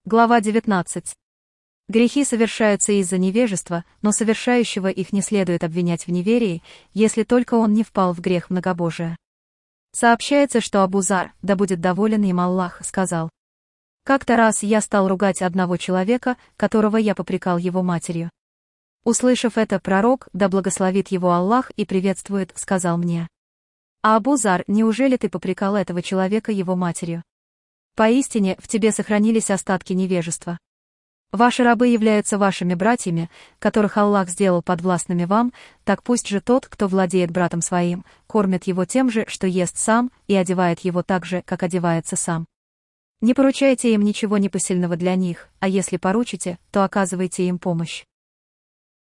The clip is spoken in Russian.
Глава 19. Грехи совершаются из-за невежества, но совершающего их не следует обвинять в неверии, если только он не впал в грех многобожия. Сообщается, что Абу Зар, да будет доволен им Аллах, сказал: «Как-то раз я стал ругать одного человека, которого я попрекал его матерью. Услышав это, пророк, да благословит его Аллах и приветствует, сказал мне: А Абу Зар, неужели ты попрекал этого человека его матерью? Поистине, в тебе сохранились остатки невежества. Ваши рабы являются вашими братьями, которых Аллах сделал подвластными вам, так пусть же тот, кто владеет братом своим, кормит его тем же, что ест сам, и одевает его так же, как одевается сам. Не поручайте им ничего непосильного для них, а если поручите, то оказывайте им помощь.